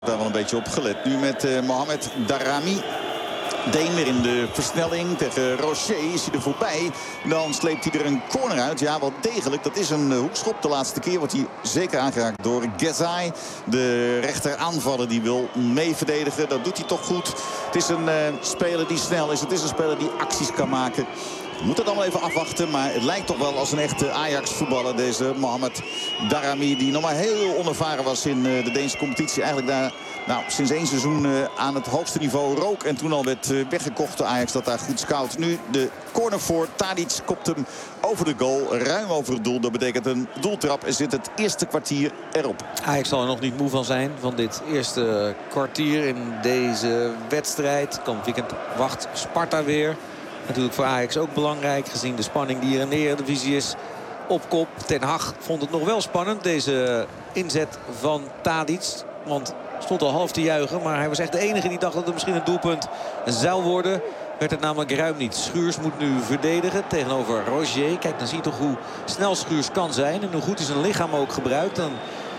Daar wel een beetje op gelet. Nu met Mohamed Daramy. Deen weer in de versnelling. Tegen Rocher is hij er voorbij. Dan sleept hij er een corner uit. Ja, wel degelijk. Dat is een hoekschop. De laatste keer wordt hij zeker aangeraakt door Ghezai. De rechter aanvaller die wil mee verdedigen. Dat doet hij toch goed. Het is een speler die snel is. Het is een speler die acties kan maken. We moeten het allemaal even afwachten. Maar het lijkt toch wel als een echte Ajax-voetballer. Deze Mohamed Daramy. Die nog maar heel onervaren was in de Deense competitie. Eigenlijk daar sinds 1 seizoen aan het hoogste niveau rook. En toen al werd weggekocht door Ajax dat daar goed scout. Nu de corner voor Tadic kopt hem over de goal. Ruim over het doel. Dat betekent een doeltrap. En zit het eerste kwartier erop. Ajax zal er nog niet moe van zijn. Van dit eerste kwartier in deze wedstrijd. Komend weekend wacht Sparta weer. Natuurlijk voor Ajax ook belangrijk. Gezien de spanning die er in de Eredivisie is. Op kop. Ten Hag vond het nog wel spannend. Deze inzet van Tadic. Want stond al half te juichen. Maar hij was echt de enige die dacht dat het misschien een doelpunt zou worden. Werd het namelijk ruim niet. Schuurs moet nu verdedigen tegenover Roger. Kijk, dan zie je toch hoe snel Schuurs kan zijn. En hoe goed hij zijn lichaam ook gebruikt. Dan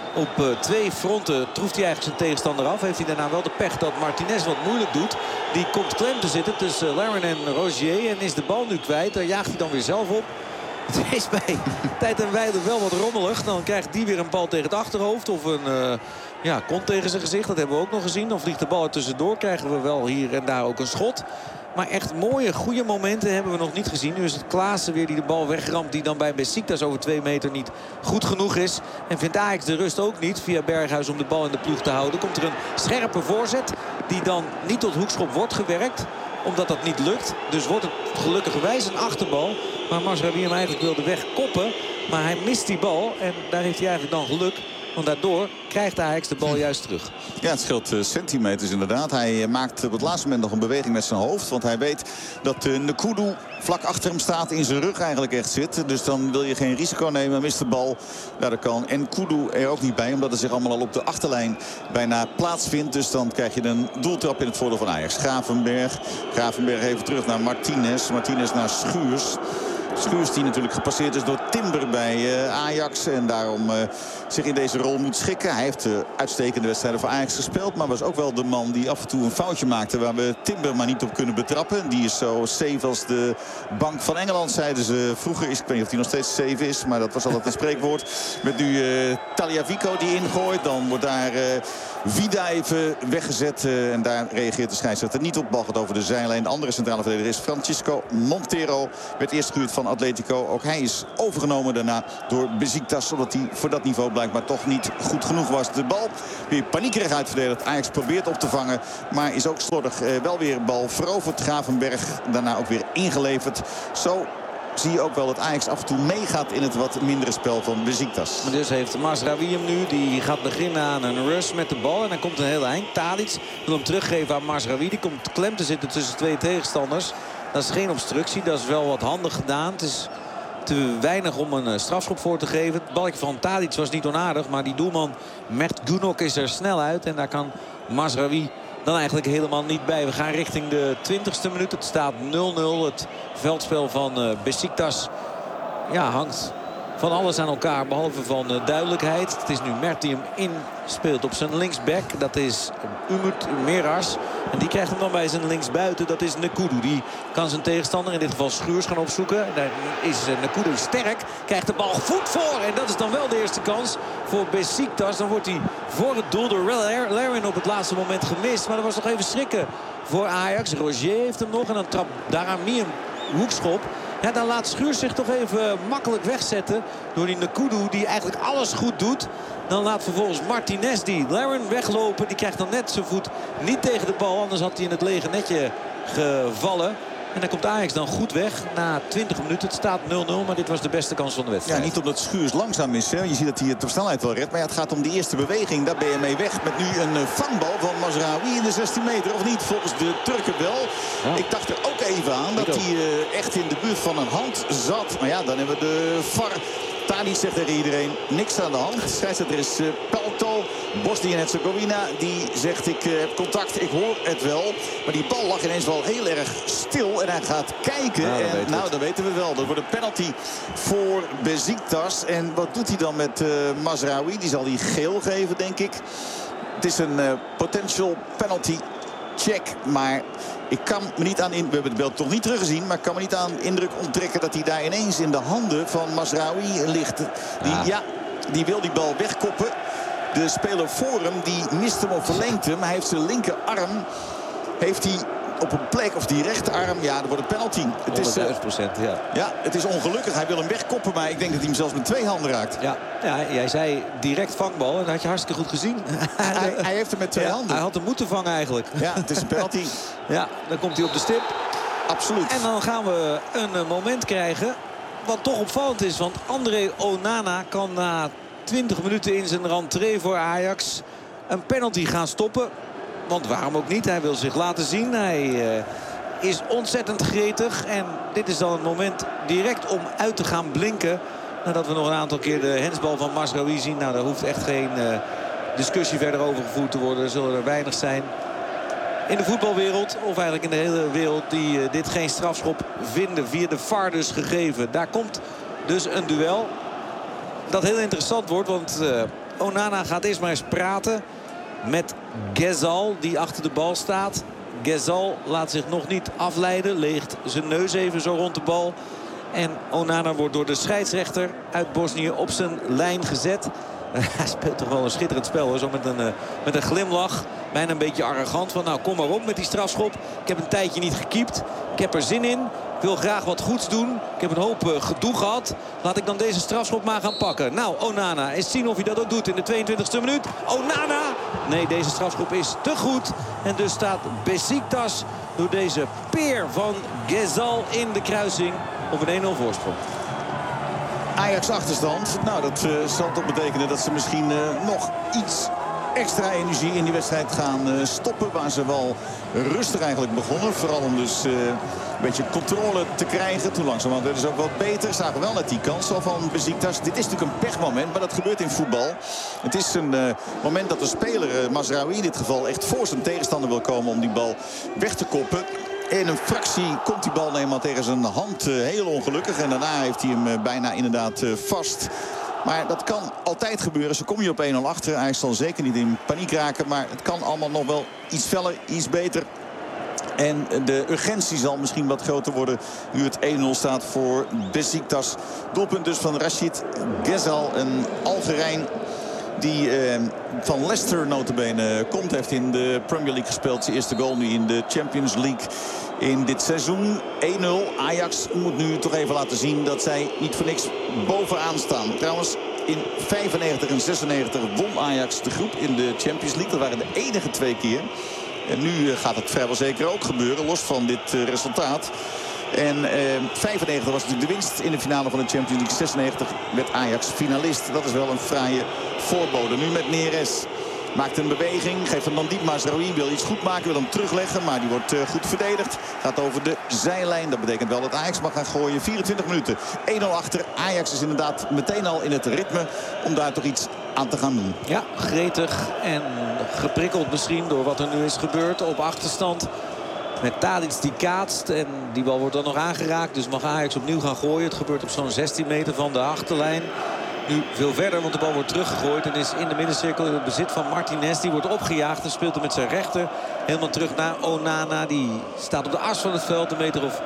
op 2 fronten troeft hij eigenlijk zijn tegenstander af. Heeft hij daarna wel de pech dat Martinez wat moeilijk doet. Die komt klem te zitten tussen Larin en Roger. En is de bal nu kwijt. Daar jaagt hij dan weer zelf op. Het is bij tijd en wijle wel wat rommelig. Dan krijgt die weer een bal tegen het achterhoofd. Of een kont tegen zijn gezicht. Dat hebben we ook nog gezien. Dan vliegt de bal er tussendoor. Krijgen we wel hier en daar ook een schot. Maar echt mooie, goede momenten hebben we nog niet gezien. Nu is het Klaassen weer die de bal wegramt. Die dan bij Besiktas over 2 meter niet goed genoeg is. En vindt Ajax de rust ook niet. Via Berghuis om de bal in de ploeg te houden. Komt er een scherpe voorzet. Die dan niet tot hoekschop wordt gewerkt. Omdat dat niet lukt. Dus wordt het gelukkigerwijs een achterbal. Maar Mazraoui hem eigenlijk wilde wegkoppen. Maar hij mist die bal. En daar heeft hij eigenlijk dan geluk. Want daardoor krijgt Ajax de bal juist terug. Ja, het scheelt centimeters inderdaad. Hij maakt op het laatste moment nog een beweging met zijn hoofd. Want hij weet dat Nkoudou vlak achter hem staat, in zijn rug eigenlijk echt zit. Dus dan wil je geen risico nemen, mist de bal. Ja, dat kan. En Nkoudou er ook niet bij, omdat het zich allemaal al op de achterlijn bijna plaatsvindt. Dus dan krijg je een doeltrap in het voordeel van Ajax. Gravenberg even terug naar Martinez. Martinez naar Schuurs. Schuurs die natuurlijk gepasseerd is door Timber bij Ajax. En daarom zich in deze rol moet schikken. Hij heeft uitstekende wedstrijden voor Ajax gespeeld. Maar was ook wel de man die af en toe een foutje maakte. Waar we Timber maar niet op kunnen betrappen. Die is zo safe als de bank van Engeland, zeiden ze vroeger. Ik weet niet of hij nog steeds safe is. Maar dat was altijd een spreekwoord. Met nu Tagliafico die ingooit. Dan wordt daar Vida even weggezet. En daar reageert de scheidsrechter niet op. Bal gaat over de zijlijn. De andere centrale verdediger is Francisco Montero. Werd eerst gehuurd van Atletico. Ook hij is overgenomen daarna door Besiktas. Omdat hij voor dat niveau blijkbaar toch niet goed genoeg was. De bal weer paniekerig uitverdedigd. Ajax probeert op te vangen. Maar is ook slordig. Wel weer bal veroverd. Gravenberg daarna ook weer ingeleverd. Zo zie je ook wel dat Ajax af en toe meegaat in het wat mindere spel van Besiktas. Dus heeft Mazraoui hem nu. Die gaat beginnen aan een rush met de bal. En dan komt een heel eind. Tadic wil hem teruggeven aan Mazraoui. Die komt klem te zitten tussen 2 tegenstanders. Dat is geen obstructie. Dat is wel wat handig gedaan. Het is te weinig om een strafschop voor te geven. Het balkje van Tadic was niet onaardig. Maar die doelman Mert Gunok is er snel uit. En daar kan Mazraoui dan eigenlijk helemaal niet bij. We gaan richting de 20e minuut. Het staat 0-0. Het veldspel van Besiktas hangt van alles aan elkaar. Behalve van duidelijkheid. Het is nu Mert die hem inspeelt op zijn linksback. Dat is Umut Meras. En die krijgt hem dan bij zijn linksbuiten. Dat is Nkoudou. Die kan zijn tegenstander, in dit geval Schuurs, gaan opzoeken. Daar is Nkoudou sterk. Krijgt de bal goed voor. En dat is dan wel de eerste kans voor Besiktas. Dan wordt hij voor het doel door Larin op het laatste moment gemist. Maar dat was nog even schrikken voor Ajax. Roger heeft hem nog. En dan trapt Daramy een hoekschop. Ja, dan laat Schuurs zich toch even makkelijk wegzetten door die Nkoudou die eigenlijk alles goed doet. Dan laat vervolgens Martinez die Larin weglopen. Die krijgt dan net zijn voet niet tegen de bal. Anders had hij in het lege netje gevallen. En dan komt Ajax dan goed weg na 20 minuten. Het staat 0-0, maar dit was de beste kans van de wedstrijd. Ja, niet omdat Schuurs langzaam is. Hè. Je ziet dat hij het op snelheid wel redt. Maar ja, het gaat om die eerste beweging. Daar ben je mee weg. Met nu een vangbal van Mazraoui in de 16 meter. Of niet? Volgens de Turken wel. Ja. Ik dacht er ook even aan dat hij echt in de buurt van een hand zat. Maar ja, dan hebben we de VAR. Tadic zegt tegen iedereen, niks aan de hand. Scheidsrechter is Pelto, Bosnië-Herzegovina. Die zegt, ik heb contact, ik hoor het wel. Maar die bal lag ineens wel heel erg stil. En hij gaat kijken. Dat weten we wel. Dat wordt een penalty voor Besiktas. En wat doet hij dan met Mazraoui? Die zal hij geel geven, denk ik. Het is een potential penalty check. Maar ik kan me niet aan... We hebben het beeld toch niet teruggezien. Maar ik kan me niet aan indruk onttrekken dat hij daar ineens in de handen van Mazraoui ligt. Die wil die bal wegkoppen. De speler voor hem, die mist hem of verlengt hem. Hij heeft zijn linkerarm. Heeft hij op een plek, of die rechterarm. Ja, er wordt een penalty. Het is 100%, ja. Ja, het is ongelukkig. Hij wil hem wegkoppen. Maar ik denk dat hij hem zelfs met 2 handen raakt. Ja, jij zei direct vangbal. En dat had je hartstikke goed gezien. Hij heeft hem met 2 handen. Hij had hem moeten vangen eigenlijk. Ja, het is een penalty. Ja, dan komt hij op de stip. Absoluut. En dan gaan we een moment krijgen wat toch opvallend is. Want André Onana kan na 20 minuten in zijn rentree voor Ajax een penalty gaan stoppen. Want waarom ook niet? Hij wil zich laten zien. Hij is ontzettend gretig. En dit is dan het moment direct om uit te gaan blinken. Nadat we nog een aantal keer de hensbal van Mazraoui zien. Nou, daar hoeft echt geen discussie verder over gevoerd te worden. Er zullen er weinig zijn in de voetbalwereld, of eigenlijk in de hele wereld, die dit geen strafschop vinden. Via de VAR dus gegeven. Daar komt dus een duel dat heel interessant wordt. Want Onana gaat eerst maar eens praten met Ghezal, die achter de bal staat. Ghezal laat zich nog niet afleiden. Leegt zijn neus even zo rond de bal. En Onana wordt door de scheidsrechter uit Bosnië op zijn lijn gezet. Hij speelt toch wel een schitterend spel, hoor. Zo met een glimlach. Bijna een beetje arrogant. Van nou, kom maar op met die strafschop. Ik heb een tijdje niet gekiept. Ik heb er zin in. Ik wil graag wat goeds doen. Ik heb een hoop gedoe gehad. Laat ik dan deze strafschop maar gaan pakken. Nou, Onana. Eens zien of hij dat ook doet in de 22e minuut. Onana! Nee, deze strafschop is te goed. En dus staat Besiktas door deze peer van Ghezal in de kruising op een 1-0 voorsprong. Ajax achterstand. Nou, dat zal toch betekenen dat ze misschien nog iets extra energie in die wedstrijd gaan stoppen. Waar ze wel rustig eigenlijk begonnen. Vooral om dus een beetje controle te krijgen. Toen langzamerhand werden ze ook wat beter. Zagen wel net die kans al van Besiktas. Dit is natuurlijk een pechmoment, maar dat gebeurt in voetbal. Het is een moment dat de speler, Mazraoui in dit geval, echt voor zijn tegenstander wil komen om die bal weg te koppen. In een fractie komt die bal eenmaal tegen zijn hand heel ongelukkig. En daarna heeft hij hem bijna inderdaad vast. Maar dat kan altijd gebeuren. Zo kom je op 1-0 achter. Hij zal zeker niet in paniek raken. Maar het kan allemaal nog wel iets feller, iets beter. En de urgentie zal misschien wat groter worden nu het 1-0 staat voor Besiktas. Doelpunt dus van Rachid Ghezal, een Algerijn die van Leicester notabene komt. Heeft in de Premier League gespeeld. Zijn eerste goal nu in de Champions League in dit seizoen. 1-0. Ajax moet nu toch even laten zien dat zij niet voor niks bovenaan staan. Trouwens, in 95 en 96 won Ajax de groep in de Champions League. Dat waren de enige 2 keer. En nu gaat het vrijwel zeker ook gebeuren, los van dit resultaat. En 95 was natuurlijk de winst in de finale van de Champions League. 96 werd Ajax finalist. Dat is wel een fraaie voorbode. Nu met Neres. Maakt een beweging. Geeft hem dan diep. Mazraoui wil iets goed maken. Wil hem terugleggen. Maar die wordt goed verdedigd. Gaat over de zijlijn. Dat betekent wel dat Ajax mag gaan gooien. 24 minuten. 1-0 achter. Ajax is inderdaad meteen al in het ritme. Om daar toch iets aan te gaan doen. Ja, gretig en geprikkeld misschien door wat er nu is gebeurd op achterstand. Met Tadic die kaatst en die bal wordt dan nog aangeraakt. Dus mag Ajax opnieuw gaan gooien. Het gebeurt op zo'n 16 meter van de achterlijn. Nu veel verder, want de bal wordt teruggegooid. En is in de middencirkel in het bezit van Martinez. Die wordt opgejaagd en speelt hem met zijn rechter helemaal terug naar Onana. Die staat op de as van het veld. Een meter of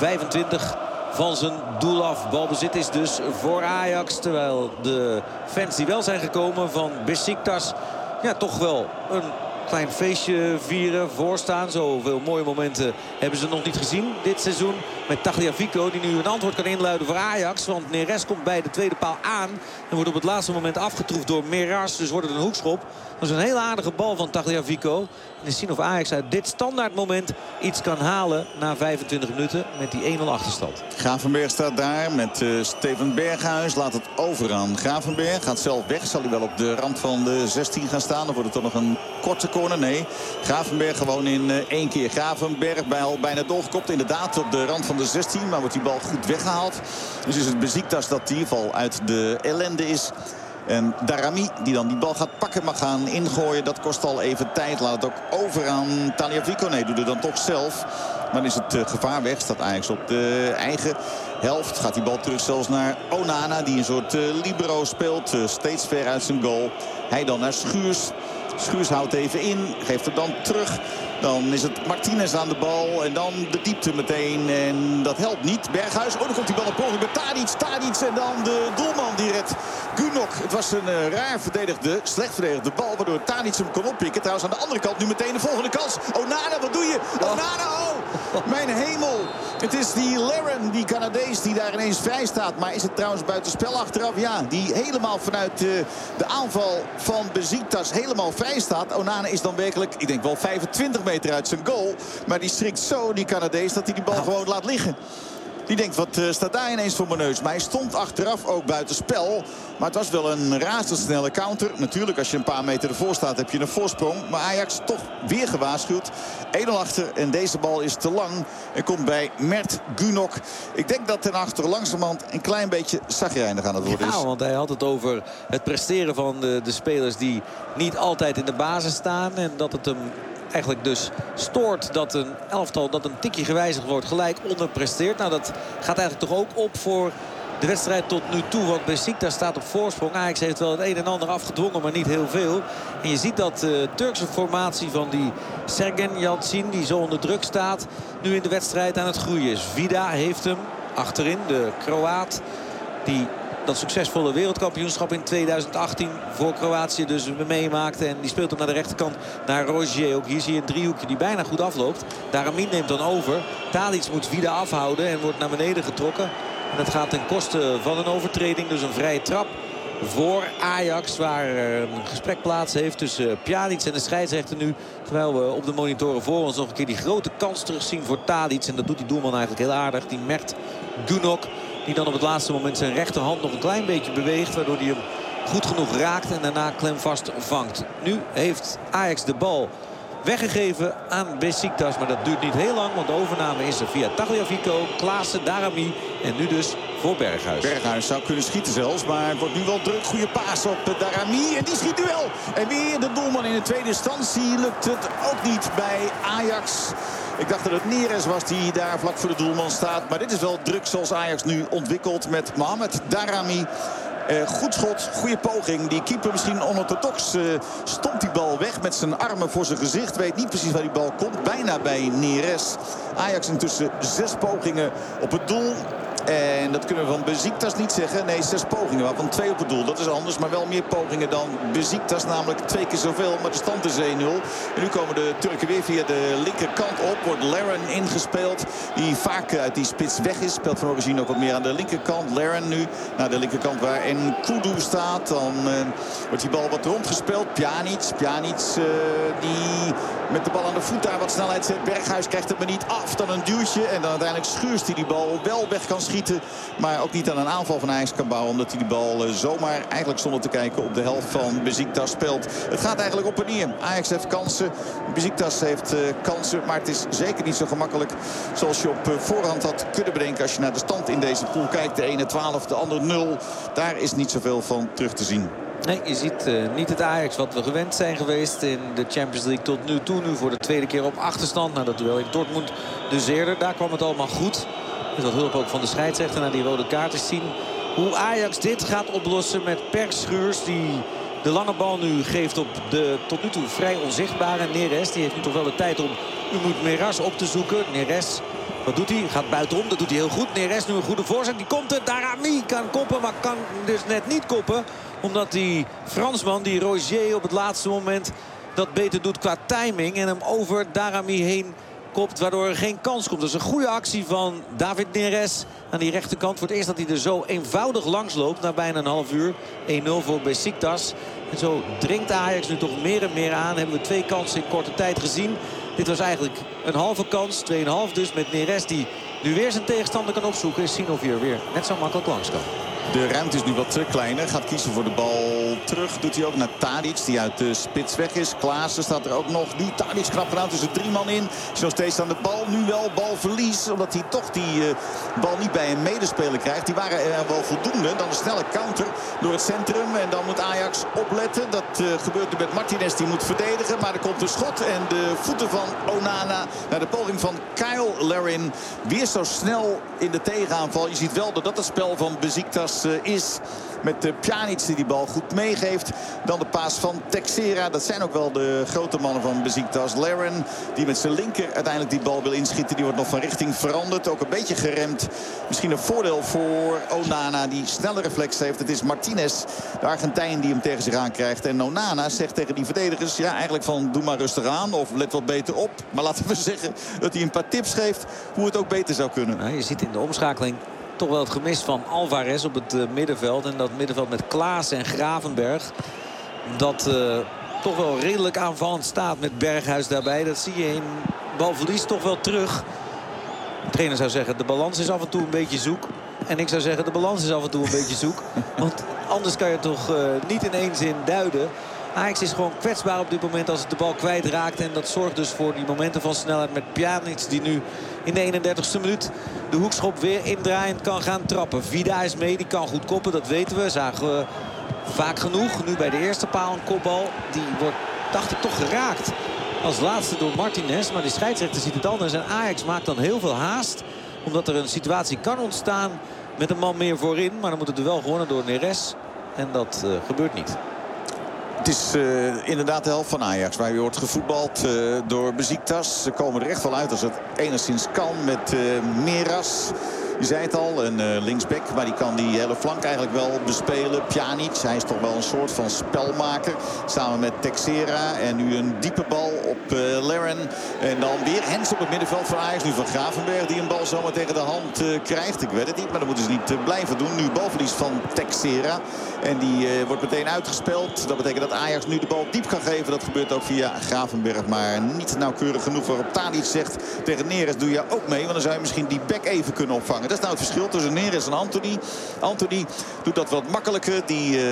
25 van zijn doel af. Balbezit is dus voor Ajax. Terwijl de fans die wel zijn gekomen van Besiktas, ja, toch wel een klein feestje vieren, voorstaan. Zoveel mooie momenten hebben ze nog niet gezien dit seizoen. Met Tagliafico die nu een antwoord kan inluiden voor Ajax. Want Neres komt bij de tweede paal aan. En wordt op het laatste moment afgetroefd door Meras. Dus wordt het een hoekschop. Dat is een hele aardige bal van Tagliafico. En eens zien of Ajax uit dit standaard moment iets kan halen na 25 minuten met die 1-0 achterstand. Gravenberg staat daar met Steven Berghuis. Laat het over aan Gravenberg. Gaat zelf weg. Zal hij wel op de rand van de 16 gaan staan? Of wordt het toch nog een korte corner? Nee. Gravenberg gewoon in 1 keer. Gravenberg bijna doorgekopt. Inderdaad op de rand van de 16. Maar wordt die bal goed weggehaald. Dus is het Besiktas dat in ieder geval uit de ellende is. En Daramy die dan die bal gaat pakken, mag gaan ingooien. Dat kost al even tijd. Laat het ook over aan Tagliafico. Nee, doet het dan toch zelf. Maar dan is het gevaar weg. Staat Ajax op de eigen helft. Gaat die bal terug zelfs naar Onana. Die een soort libero speelt. Steeds ver uit zijn goal. Hij dan naar Schuurs. Schuurs houdt even in. Geeft hem dan terug. Dan is het Martinez aan de bal. En dan de diepte meteen. En dat helpt niet. Berghuis. Oh, dan komt die bal op poging bij Tadic. En dan de doelman die redt Gunok. Het was een slecht verdedigde bal. Waardoor Tadic hem kon oppikken. Trouwens aan de andere kant nu meteen de volgende kans. Onana, wat doe je? Onana, oh! Mijn hemel. Het is die Larin, die Canadees, die daar ineens vrij staat. Maar is het trouwens buitenspel achteraf? Ja, die helemaal vanuit de aanval van Besiktas helemaal vrij staat. Onana is dan werkelijk, ik denk wel 25 meter uit zijn goal. Maar die schrikt zo, die Canadees, dat hij die bal gewoon laat liggen. Die denkt, wat staat daar ineens voor mijn neus? Maar hij stond achteraf ook buitenspel. Maar het was wel een razendsnelle counter. Natuurlijk, als je een paar meter ervoor staat, heb je een voorsprong. Maar Ajax toch weer gewaarschuwd. 1-0 achter en deze bal is te lang. En komt bij Mert Gunok. Ik denk dat ten achter langzamerhand een klein beetje chagrijnig aan het worden is. Ja, want hij had het over het presteren van de spelers die niet altijd in de basis staan. En dat het hem eigenlijk dus stoort dat een elftal dat een tikje gewijzigd wordt gelijk onderpresteert. Nou, dat gaat eigenlijk toch ook op voor de wedstrijd tot nu toe. Want Besiktas staat op voorsprong. Ajax heeft wel het een en ander afgedwongen, maar niet heel veel. En je ziet dat de Turkse formatie van die Sergen Yalcin, die zo onder druk staat, nu in de wedstrijd aan het groeien is. Vida heeft hem achterin, de Kroaat, die dat succesvolle wereldkampioenschap in 2018 voor Kroatië dus meemaakte. En die speelt hem naar de rechterkant naar Rogier. Ook hier zie je een driehoekje die bijna goed afloopt. Darami neemt dan over. Tadic moet Vida afhouden en wordt naar beneden getrokken. En dat gaat ten koste van een overtreding. Dus een vrije trap voor Ajax, waar een gesprek plaats heeft tussen Pjanic en de scheidsrechter nu. Terwijl we op de monitoren voor ons nog een keer die grote kans terugzien voor Tadic. En dat doet die doelman eigenlijk heel aardig. Die Mert Gunok, die dan op het laatste moment zijn rechterhand nog een klein beetje beweegt. Waardoor hij hem goed genoeg raakt en daarna klemvast vangt. Nu heeft Ajax de bal weggegeven aan Besiktas. Maar dat duurt niet heel lang, want de overname is er via Tagliafico, Klaassen, Darami. En nu dus voor Berghuis. Berghuis zou kunnen schieten zelfs, maar het wordt nu wel druk. Goede paas op Darami en die schiet nu wel. En weer de doelman in de tweede instantie. Lukt het ook niet bij Ajax. Ik dacht dat het Neres was die daar vlak voor de doelman staat. Maar dit is wel druk zoals Ajax nu ontwikkelt met Mohamed Darami. Goed schot, goede poging. Die keeper misschien onorthodox stomt die bal weg met zijn armen voor zijn gezicht. Weet niet precies waar die bal komt. Bijna bij Neres. Ajax intussen 6 pogingen op het doel. En dat kunnen we van Besiktas niet zeggen. Nee, 6 pogingen, waarvan 2 op het doel. Dat is anders, maar wel meer pogingen dan Besiktas. Namelijk 2 keer zoveel, maar de stand is 1-0. En nu komen de Turken weer via de linkerkant op. Wordt Larin ingespeeld, die vaak uit die spits weg is. Speelt van origine ook wat meer aan de linkerkant. Larin nu naar de linkerkant waar Nkoudou staat. Dan wordt die bal wat rondgespeeld. Pjanic die met de bal aan de voet daar wat snelheid zet. Berghuis krijgt het maar niet af. Dan een duwtje en dan uiteindelijk Schuurs die bal wel weg kan schieten. Maar ook niet aan een aanval van Ajax kan bouwen. Omdat hij die bal zomaar eigenlijk zonder te kijken op de helft van Besiktas speelt. Het gaat eigenlijk op en neer. Ajax heeft kansen. Besiktas heeft kansen. Maar het is zeker niet zo gemakkelijk zoals je op voorhand had kunnen bedenken. Als je naar de stand in deze pool kijkt. De ene 12, de andere 0. Daar is niet zoveel van terug te zien. Nee, je ziet niet het Ajax wat we gewend zijn geweest in de Champions League tot nu toe. Nu voor de tweede keer op achterstand. Nou, dat duel in Dortmund dus eerder. Daar kwam het allemaal goed. Met wat hulp ook van de scheidsrechter naar die rode kaart is zien hoe Ajax dit gaat oplossen met Per Schuurs. Die de lange bal nu geeft op de tot nu toe vrij onzichtbare Neres. Die heeft nu toch wel de tijd om Umut Meras op te zoeken. Neres, wat doet hij? Gaat buitenom, dat doet hij heel goed. Neres nu een goede voorzet. Die komt er. Darami kan koppen, maar kan dus net niet koppen. Omdat die Fransman, die Rogier, op het laatste moment dat beter doet qua timing. En hem over Darami heen kopt, waardoor er geen kans komt. Dus een goede actie van David Neres aan die rechterkant. Voor het eerst dat hij er zo eenvoudig langs loopt na bijna een half uur. 1-0 voor Besiktas. En zo dringt Ajax nu toch meer en meer aan. Hebben we 2 kansen in korte tijd gezien. Dit was eigenlijk een halve kans. 2,5 dus met Neres die nu weer zijn tegenstander kan opzoeken. Is zien of hij er weer net zo makkelijk langs kan. De ruimte is nu wat kleiner. Gaat kiezen voor de bal terug. Doet hij ook naar Tadic die uit de spits weg is. Klaassen staat er ook nog. Nu Tadic knap gedaan tussen 3 man in. Is nog steeds aan de bal. Nu wel balverlies. Omdat hij toch die bal niet bij een medespeler krijgt. Die waren er wel voldoende. Dan een snelle counter door het centrum. En dan moet Ajax opletten. Dat gebeurt nu met Martinez. Die moet verdedigen. Maar er komt een schot. En de voeten van Onana naar de poging van Kyle Larin. Weer zo snel in de tegenaanval. Je ziet wel dat dat het spel van Besiktas is. met Pjanic die bal goed meegeeft. Dan de paas van Texera. Dat zijn ook wel de grote mannen van Besiktas. Larin die met zijn linker uiteindelijk die bal wil inschieten. Die wordt nog van richting veranderd. Ook een beetje geremd. Misschien een voordeel voor Onana die snelle reflex heeft. Het is Martinez, de Argentijn, die hem tegen zich aankrijgt. En Onana zegt tegen die verdedigers, ja, eigenlijk van doe maar rustig aan of let wat beter op. Maar laten we zeggen dat hij een paar tips geeft hoe het ook beter zou kunnen. Nou, je ziet in de omschakeling toch wel het gemis van Alvarez op het middenveld. En dat middenveld met Klaas en Gravenberg. Dat toch wel redelijk aanvallend staat met Berghuis daarbij. Dat zie je in balverlies toch wel terug. De trainer zou zeggen, de balans is af en toe een beetje zoek. En ik zou zeggen, de balans is af en toe een beetje zoek. Want anders kan je toch niet in één zin duiden. Ajax is gewoon kwetsbaar op dit moment als het de bal kwijtraakt. En dat zorgt dus voor die momenten van snelheid met Pjanic, die nu in de 31ste minuut de hoekschop weer indraaiend kan gaan trappen. Vida is mee, die kan goed koppen, dat weten we. Zagen we vaak genoeg. Nu bij de eerste paal een kopbal. Die wordt, dacht ik, toch geraakt als laatste door Martinez. Maar de scheidsrechter ziet het anders. En Ajax maakt dan heel veel haast. Omdat er een situatie kan ontstaan met een man meer voorin. Maar dan moet het er wel gewonnen door Neres. En dat gebeurt niet. Het is inderdaad de helft van Ajax waar je wordt gevoetbald door Besiktas. Ze komen er echt wel uit als het enigszins kan met Meras. Je zei het al, een linksback, maar die kan die hele flank eigenlijk wel bespelen. Pjanic, hij is toch wel een soort van spelmaker. Samen met Texera en nu een diepe bal op Larin. En dan weer Hens op het middenveld van Ajax. Nu van Gravenberg die een bal zomaar tegen de hand krijgt. Ik weet het niet, maar dat moeten ze niet blijven doen. Nu balverlies van Texera. En die wordt meteen uitgespeeld. Dat betekent dat Ajax nu de bal diep kan geven. Dat gebeurt ook via Gravenberg, maar niet nauwkeurig genoeg. Waarop Tadic zegt tegen Neres, doe je ook mee. Want dan zou je misschien die back even kunnen opvangen. Dat is nou het verschil tussen Neres en Antony. Antony doet dat wat makkelijker.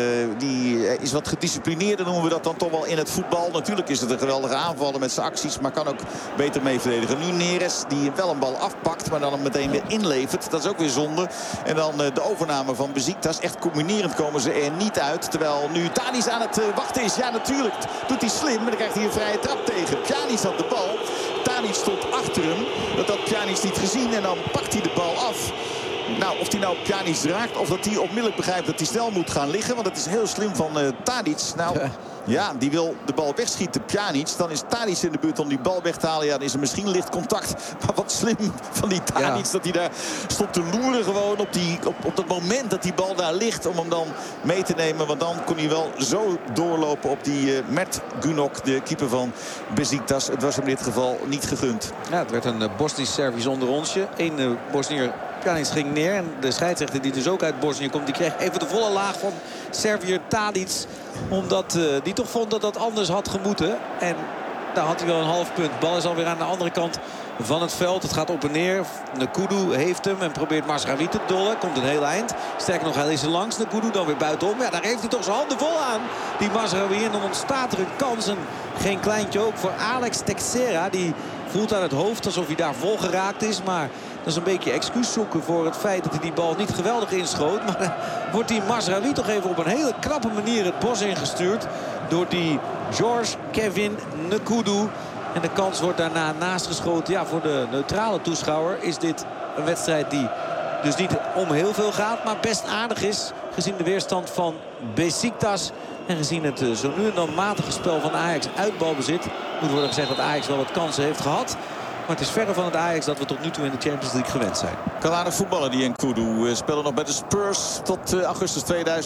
Die is wat gedisciplineerder, noemen we dat dan toch wel in het voetbal. Natuurlijk is het een geweldige aanvaller met zijn acties, maar kan ook beter mee verdedigen. Nu Neres die wel een bal afpakt, maar dan hem meteen weer inlevert. Dat is ook weer zonde. En dan de overname van Besiktas. Echt combinerend komen ze er niet uit. Terwijl nu Tadic aan het wachten is. Ja, natuurlijk doet hij slim, maar dan krijgt hij een vrije trap tegen. Pjanic had de bal. Tadic stond achter hem. Dat had Pjanic niet gezien en dan pakt hij de bal af. Nou, of hij nou Pjanic raakt of dat hij onmiddellijk begrijpt dat hij snel moet gaan liggen. Want dat is heel slim van Tadic. Nou, ja, die wil de bal wegschieten, Pjanic. Dan is Tadic in de buurt om die bal weg te halen. Ja, dan is er misschien licht contact. Maar wat slim van die Tadic dat hij daar stond te loeren gewoon op dat moment dat die bal daar ligt. Om hem dan mee te nemen. Want dan kon hij wel zo doorlopen op die Mert Günok, de keeper van Besiktas. Het was hem in dit geval niet gegund. Ja, het werd een Bosnisch-Servisch onderonsje. Eén Bosnier Pjanic ging neer. En de scheidsrechter die dus ook uit Bosnië komt, die kreeg even de volle laag van Serviër Tadic. Omdat die toch vond dat dat anders had gemoeten. En daar had hij wel een half punt. Bal is alweer aan de andere kant van het veld. Het gaat op en neer. Nkoudou heeft hem en probeert Mazraoui te dollen. Komt een heel eind. Sterker nog, hij is er langs. Nkoudou dan weer buitenom. Ja, daar heeft hij toch zijn handen vol aan. Die Mazraoui. En dan ontstaat er een kans. En geen kleintje ook voor Alex Texera. Die voelt aan het hoofd alsof hij daar vol geraakt is. Maar dat is een beetje excuus zoeken voor het feit dat hij die bal niet geweldig inschoot. Maar dan wordt die Mazraoui toch even op een hele knappe manier het bos ingestuurd. Door die George Kevin Nkoudou. En de kans wordt daarna naastgeschoten. Ja, voor de neutrale toeschouwer is dit een wedstrijd die dus niet om heel veel gaat. Maar best aardig is gezien de weerstand van Besiktas. En gezien het zo nu en dan matige spel van Ajax uit balbezit. Moet worden gezegd dat Ajax wel wat kansen heeft gehad. Maar het is verre van het Ajax dat we tot nu toe in de Champions League gewend zijn. Kan aardig voetballen die Nkoudou. Spelen nog bij de Spurs tot augustus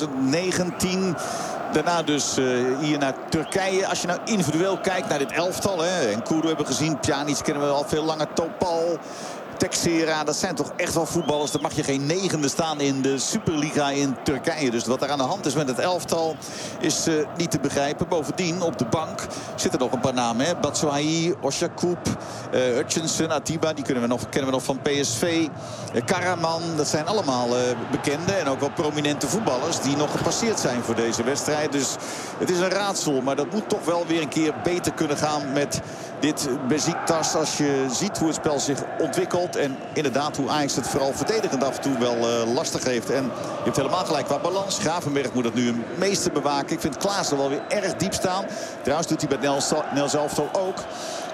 2019. Daarna dus hier naar Turkije. Als je nou individueel kijkt naar dit elftal. Nkoudou hebben we gezien. Pjanic kennen we al veel langer. Topal, Texera, dat zijn toch echt wel voetballers. Dan mag je geen negende staan in de Superliga in Turkije. Dus wat er aan de hand is met het elftal is niet te begrijpen. Bovendien op de bank zitten nog een paar namen. Batshuayi, Oshakoub, Hutchinson, Atiba. Die kennen we nog van PSV. Karaman, dat zijn allemaal bekende en ook wel prominente voetballers die nog gepasseerd zijn voor deze wedstrijd. Dus het is een raadsel, maar dat moet toch wel weer een keer beter kunnen gaan met dit Besiktas. Als je ziet hoe het spel zich ontwikkelt en inderdaad hoe Ajax het vooral verdedigend af en toe wel lastig heeft. En je hebt helemaal gelijk qua balans. Gravenberg moet het nu het meeste bewaken. Ik vind Klaassen wel weer erg diep staan. Trouwens doet hij bij Nels Elftal ook.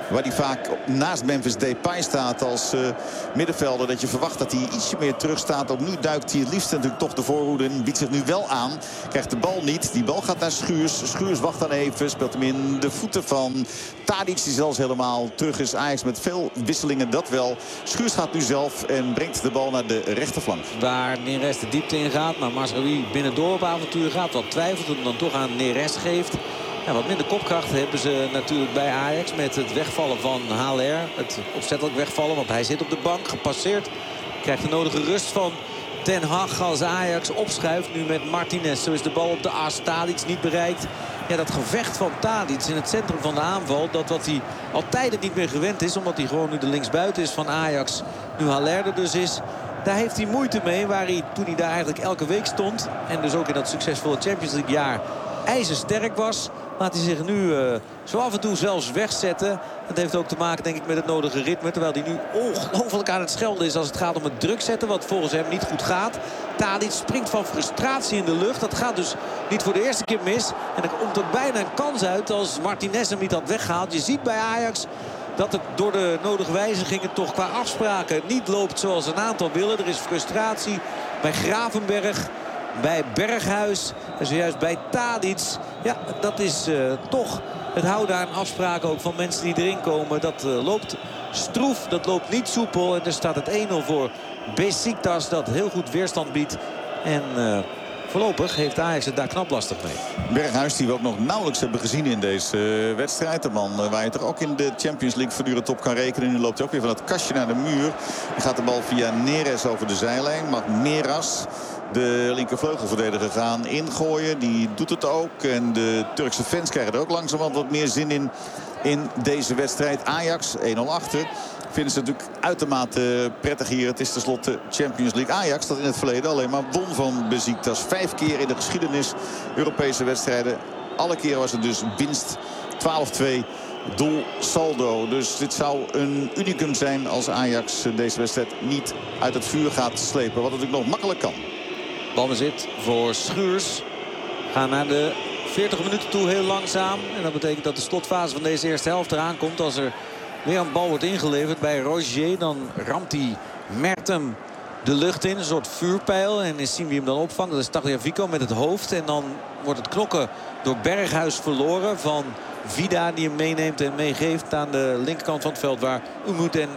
waar hij vaak naast Memphis Depay staat als middenvelder. Dat je verwacht dat hij ietsje meer terug staat. Ook nu duikt hij het liefst natuurlijk toch de voorhoede in. Biedt zich nu wel aan. Krijgt de bal niet. Die bal gaat naar Schuurs. Schuurs wacht dan even. Speelt hem in de voeten van Tadic, die zelfs helemaal terug is. Ajax met veel wisselingen, dat wel. Schuurs gaat nu zelf en brengt de bal naar de rechterflank. Waar Neres de diepte in gaat, maar Mazraoui binnendoor op avontuur gaat. Wat twijfelt en dan toch aan Neres geeft. Ja, wat minder kopkracht hebben ze natuurlijk bij Ajax met het wegvallen van Haller. Het opzettelijk wegvallen, want hij zit op de bank, gepasseerd. Krijgt de nodige rust van Ten Hag als Ajax opschuift. Nu met Martinez. Zo is de bal op de as. Tadic niet bereikt. Ja, dat gevecht van Tadic in het centrum van de aanval. Dat wat hij al tijden niet meer gewend is. Omdat hij gewoon nu de linksbuiten is van Ajax. Nu Haller er dus is. Daar heeft hij moeite mee. Waar hij toen hij daar eigenlijk elke week stond. En dus ook in dat succesvolle Champions League jaar ijzersterk was. Laat hij zich nu zo af en toe zelfs wegzetten. Dat heeft ook te maken denk ik met het nodige ritme. Terwijl hij nu ongelooflijk aan het schelden is als het gaat om het druk zetten. Wat volgens hem niet goed gaat. Tadic springt van frustratie in de lucht. Dat gaat dus niet voor de eerste keer mis. En er komt ook bijna een kans uit als Martinez hem niet had weggehaald. Je ziet bij Ajax dat het door de nodige wijzigingen toch qua afspraken niet loopt zoals een aantal willen. Er is frustratie bij Gravenberg, bij Berghuis en zojuist bij Tadic. Ja, dat is toch het houden aan afspraken ook van mensen die erin komen. Dat loopt stroef, dat loopt niet soepel. En er staat het 1-0 voor Besiktas dat heel goed weerstand biedt. En voorlopig heeft Ajax het daar knap lastig mee. Berghuis, die we ook nog nauwelijks hebben gezien in deze wedstrijd. De man waar je toch ook in de Champions League voortdurend op kan rekenen. Nu loopt hij ook weer van het kastje naar de muur. En gaat de bal via Neres over de zijlijn. Mag Meras, de linkervleugelverdediger, gaan ingooien. Die doet het ook. En de Turkse fans krijgen er ook langzamerhand wat meer zin in deze wedstrijd. Ajax 1-0 achter. Vinden ze natuurlijk uitermate prettig hier. Het is tenslotte Champions League. Ajax dat in het verleden alleen maar won van Besiktas. 5 keer in de geschiedenis Europese wedstrijden. Alle keren was het dus winst. 12-2 doel saldo. Dus dit zou een unicum zijn als Ajax deze wedstrijd niet uit het vuur gaat slepen. Wat natuurlijk nog makkelijk kan. Balbezit voor Schuurs. Gaan naar de 40 minuten toe heel langzaam. En dat betekent dat de slotfase van deze eerste helft eraan komt. Als er weer een bal wordt ingeleverd bij Rogier, dan ramt hij Mertem de lucht in. Een soort vuurpijl. En zien wie hem dan opvangt. Dat is Tagliafico met het hoofd. En dan wordt het knokken door Berghuis verloren van Vida, die hem meeneemt en meegeeft aan de linkerkant van het veld. Waar Umut en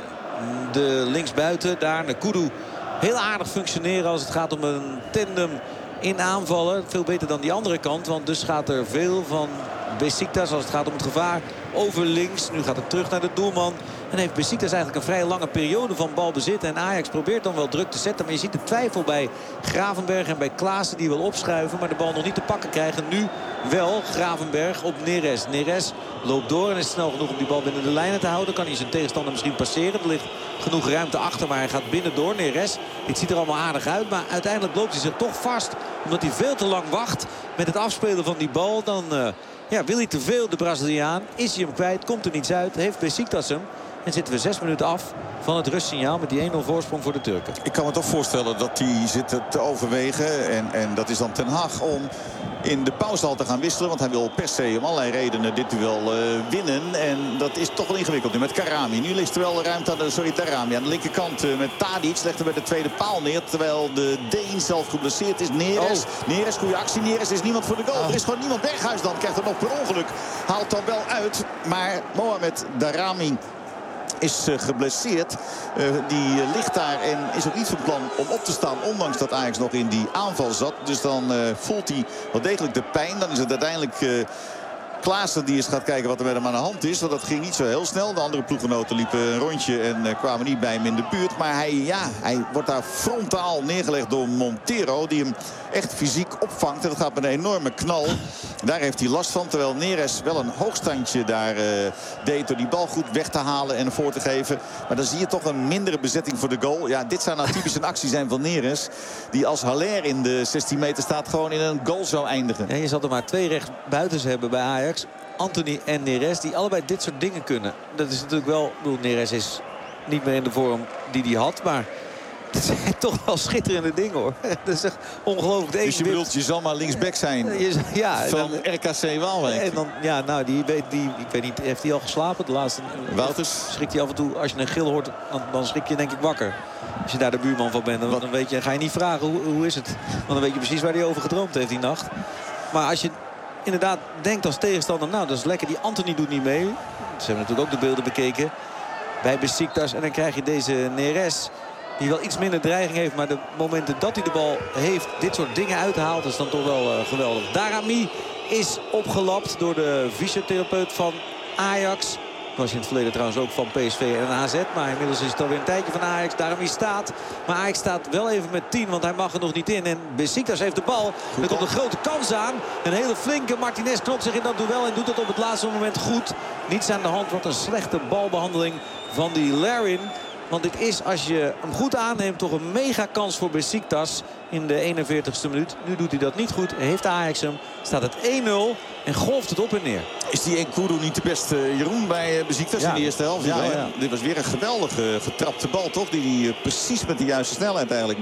de linksbuiten daar Nkoudou heel aardig functioneren als het gaat om een tandem in aanvallen. Veel beter dan die andere kant. Want dus gaat er veel van Besiktas als het gaat om het gevaar over links. Nu gaat het terug naar de doelman. En heeft Besiktas eigenlijk een vrij lange periode van balbezit. En Ajax probeert dan wel druk te zetten. Maar je ziet de twijfel bij Gravenberg en bij Klaassen die wil opschuiven. Maar de bal nog niet te pakken krijgen. Nu wel Gravenberg op Neres. Neres loopt door en is snel genoeg om die bal binnen de lijnen te houden. Kan hij zijn tegenstander misschien passeren. Er ligt genoeg ruimte achter, maar hij gaat binnen door. Neres, dit ziet er allemaal aardig uit. Maar uiteindelijk loopt hij zich toch vast. Omdat hij veel te lang wacht met het afspelen van die bal. Dan wil hij te veel, de Braziliaan. Is hij hem kwijt, komt er niets uit. Heeft Besiktas hem. En zitten we 6 minuten af van het rustsignaal met die 1-0 voorsprong voor de Turken. Ik kan me toch voorstellen dat hij zit te overwegen. En dat is dan Ten Hag om in de pauze al te gaan wisselen. Want hij wil per se om allerlei redenen dit duel winnen. En dat is toch wel ingewikkeld nu met Karami. Nu ligt er wel ruimte aan Tarami aan de linkerkant met Tadic. Legt hem bij de tweede paal neer. Terwijl de Deen zelf geblesseerd is. Neres, goede actie. Neres is niemand voor de goal. Er is gewoon niemand. Berghuis dan krijgt er nog per ongeluk. Haalt dan wel uit. Maar Mohamed Darami is geblesseerd. Die ligt daar en is ook niet van plan om op te staan. Ondanks dat Ajax nog in die aanval zat. Dus dan voelt hij wel degelijk de pijn. Dan is het uiteindelijk Klaassen die eens gaat kijken wat er met hem aan de hand is. Want dat ging niet zo heel snel. De andere ploeggenoten liepen een rondje en kwamen niet bij hem in de buurt. Maar hij wordt daar frontaal neergelegd door Montero. Die hem echt fysiek opvangt. En dat gaat met een enorme knal. Daar heeft hij last van. Terwijl Neres wel een hoogstandje daar deed. Door die bal goed weg te halen en voor te geven. Maar dan zie je toch een mindere bezetting voor de goal. Ja, dit zou nou typisch een actie zijn van Neres. Die als Haller in de 16 meter staat gewoon in een goal zou eindigen. Ja, je zal er maar 2 rechtsbuitens hebben bij Ajax. Antony en Neres, die allebei dit soort dingen kunnen. Dat is natuurlijk wel... Neres is niet meer in de vorm die hij had. Maar Dat zijn toch wel schitterende dingen, hoor. Dat is echt ongelooflijk. Dus je bedoelt, je zal maar linksback zijn van RKC Waalwijk. En dan, ja, nou, ik weet niet, heeft hij al geslapen? De laatste. Wouters? Schrikt hij af en toe, als je een gil hoort, dan schrik je denk ik wakker. Als je daar de buurman van bent, dan weet je, ga je niet vragen hoe is het. Want dan weet je precies waar hij over gedroomd heeft die nacht. Maar als je inderdaad denkt als tegenstander, nou, dat is lekker, die Anthony doet niet mee. Ze hebben natuurlijk ook de beelden bekeken bij Besiktas. En dan krijg je deze Neres, die wel iets minder dreiging heeft. Maar de momenten dat hij de bal heeft, dit soort dingen uithaalt, is dan toch wel geweldig. Daramy is opgelapt door de fysiotherapeut van Ajax. Was in het verleden trouwens ook van PSV en AZ. Maar inmiddels is het alweer een tijdje van Ajax. Daramy staat. Maar Ajax staat wel even met 10. Want hij mag er nog niet in. En Besiktas heeft de bal. Er komt een grote kans aan. Een hele flinke. Martinez knopt zich in dat duel. En doet het op het laatste moment goed. Niets aan de hand. Wat een slechte balbehandeling van die Larin. Want dit is, als je hem goed aanneemt, toch een mega kans voor Besiktas in de 41ste minuut. Nu doet hij dat niet goed. Heeft Ajax hem. Staat het 1-0 en golft het op en neer. Is die Nkoudou niet de beste, Jeroen, bij Besiktas in de eerste helft? Ja. Dit was weer een geweldige getrapte bal, toch? Die hij precies met de juiste snelheid eigenlijk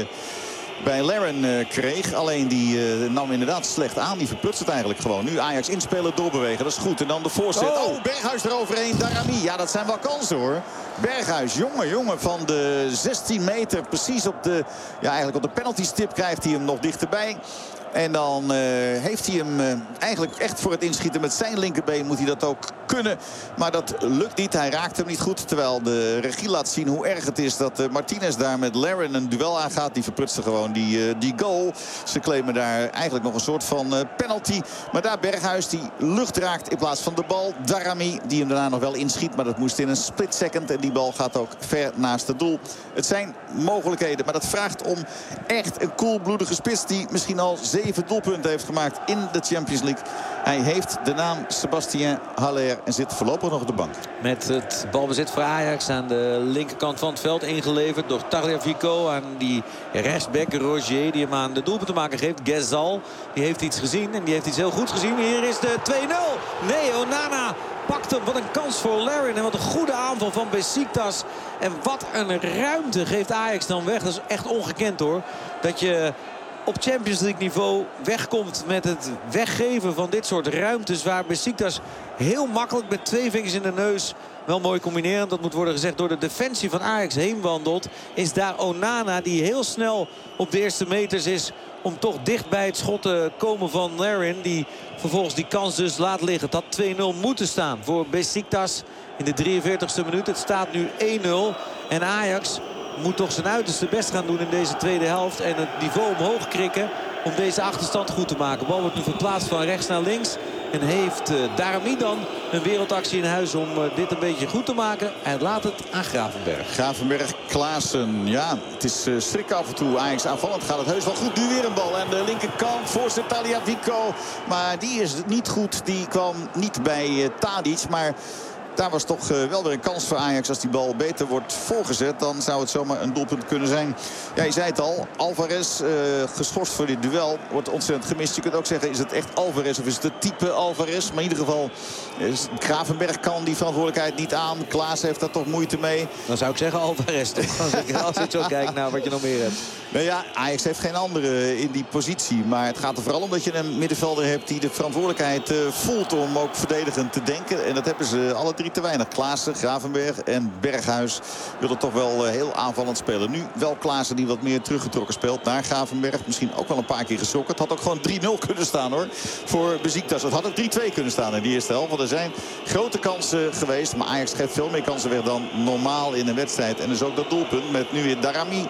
bij Larin kreeg. Alleen die nam inderdaad slecht aan. Die verprutst het eigenlijk gewoon. Nu Ajax inspelen, doorbewegen. Dat is goed. En dan de voorzet. Oh, Berghuis eroverheen. Daramy. Ja, dat zijn wel kansen, hoor. Berghuis, jongen van de 16 meter. Precies op de, eigenlijk op de penalty stip krijgt hij hem nog dichterbij. En dan heeft hij hem eigenlijk echt voor het inschieten met zijn linkerbeen moet hij dat ook kunnen. Maar dat lukt niet. Hij raakt hem niet goed. Terwijl de regie laat zien hoe erg het is dat Martinez daar met Larin een duel aangaat. Die verprutste gewoon die goal. Ze claimen daar eigenlijk nog een soort van penalty. Maar daar Berghuis die lucht raakt in plaats van de bal. Daramy die hem daarna nog wel inschiet. Maar dat moest in een split second. En die bal gaat ook ver naast het doel. Het zijn mogelijkheden. Maar dat vraagt om echt een koelbloedige spits die misschien al 7 doelpunten heeft gemaakt in de Champions League. Hij heeft de naam Sébastien Haller en zit voorlopig nog op de bank. Met het balbezit voor Ajax aan de linkerkant van het veld ingeleverd door Tagliafico aan die rechtsback Rogier die hem aan de doelpunt te maken geeft. Ghezal, die heeft iets gezien en die heeft iets heel goeds gezien. Hier is de 2-0. Nee, Onana pakt hem. Wat een kans voor Larin en wat een goede aanval van Besiktas. En wat een ruimte geeft Ajax dan weg. Dat is echt ongekend, hoor. Dat je op Champions League niveau wegkomt met het weggeven van dit soort ruimtes, waar Besiktas heel makkelijk met 2 vingers in de neus, wel mooi combineren, dat moet worden gezegd, door de defensie van Ajax heen wandelt. Is daar Onana die heel snel op de eerste meters is om toch dicht bij het schot te komen van Larin, die vervolgens die kans dus laat liggen. Het had 2-0 moeten staan voor Besiktas in de 43ste minuut. Het staat nu 1-0 en Ajax moet toch zijn uiterste best gaan doen in deze tweede helft. En het niveau omhoog krikken om deze achterstand goed te maken. De bal wordt nu verplaatst van rechts naar links. En heeft Daramy dan een wereldactie in huis om dit een beetje goed te maken. En laat het aan Gravenberch. Gravenberch, Klaassen. Ja, het is strik af en toe. Ajax aanvallend gaat het heus wel goed. Nu weer een bal aan de linkerkant. Voorzet Tagliafico. Maar die is niet goed. Die kwam niet bij Tadic. Maar daar was toch wel weer een kans voor Ajax. Als die bal beter wordt voorgezet, dan zou het zomaar een doelpunt kunnen zijn. Ja, je zei het al. Alvarez geschorst voor dit duel. Wordt ontzettend gemist. Je kunt ook zeggen, is het echt Alvarez of is het het type Alvarez? Maar in ieder geval, Gravenberch kan die verantwoordelijkheid niet aan. Klaas heeft daar toch moeite mee. Dan zou ik zeggen Alvarez toch? Als ik zo kijk naar wat je nog meer hebt. Nou ja, Ajax heeft geen andere in die positie. Maar het gaat er vooral om dat je een middenvelder hebt die de verantwoordelijkheid voelt om ook verdedigend te denken. En dat hebben ze alle 3 te weinig. Klaassen, Gravenberch en Berghuis willen toch wel heel aanvallend spelen. Nu wel Klaassen die wat meer teruggetrokken speelt naar Gravenberch. Misschien ook wel een paar keer geschrokken. Het had ook gewoon 3-0 kunnen staan, hoor. Voor Besiktas. Het had ook 3-2 kunnen staan in die eerste helft. Want er zijn grote kansen geweest. Maar Ajax geeft veel meer kansen weg dan normaal in een wedstrijd. En dus ook dat doelpunt met nu weer Daramy.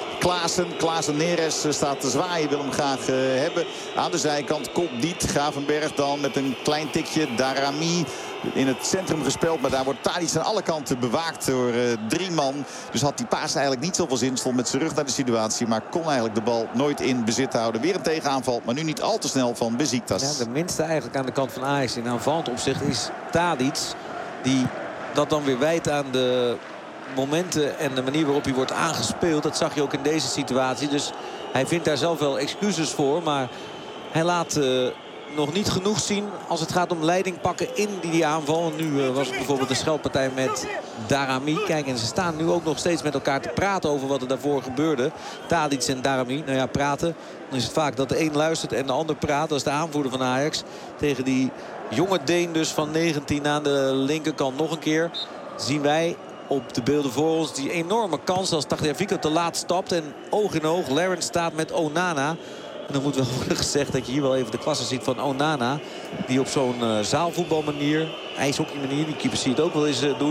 Klaassen Neres staat te zwaaien, wil hem graag hebben. Aan de zijkant komt niet. Gravenberch dan met een klein tikje. Daramy in het centrum gespeeld. Maar daar wordt Tadic aan alle kanten bewaakt door 3 man. Dus had die paas eigenlijk niet zoveel zin. Stond met zijn rug naar de situatie. Maar kon eigenlijk de bal nooit in bezit houden. Weer een tegenaanval. Maar nu niet al te snel van Besiktas. Ja, de minste eigenlijk aan de kant van Ajax in aanvallend opzicht is Tadic. Die dat dan weer wijt aan de momenten en de manier waarop hij wordt aangespeeld. Dat zag je ook in deze situatie. Dus hij vindt daar zelf wel excuses voor. Maar hij laat nog niet genoeg zien als het gaat om leiding pakken in die aanval. En nu was het bijvoorbeeld een scheldpartij met Daramy. Kijk, en ze staan nu ook nog steeds met elkaar te praten over wat er daarvoor gebeurde. Tadic en Daramy. Nou ja, praten. Dan is het vaak dat de een luistert en de ander praat. Dat is de aanvoerder van Ajax. Tegen die jonge Deen dus van 19 aan de linkerkant nog een keer. Zien wij op de beelden voor ons die enorme kans als Tagliafico te laat stapt. En oog in oog. Laurens staat met Onana. En dan moet wel worden gezegd dat je hier wel even de klasse ziet van Onana. Die op zo'n zaalvoetbalmanier, ijshockeymanier, die keepers zie je het ook wel eens doen.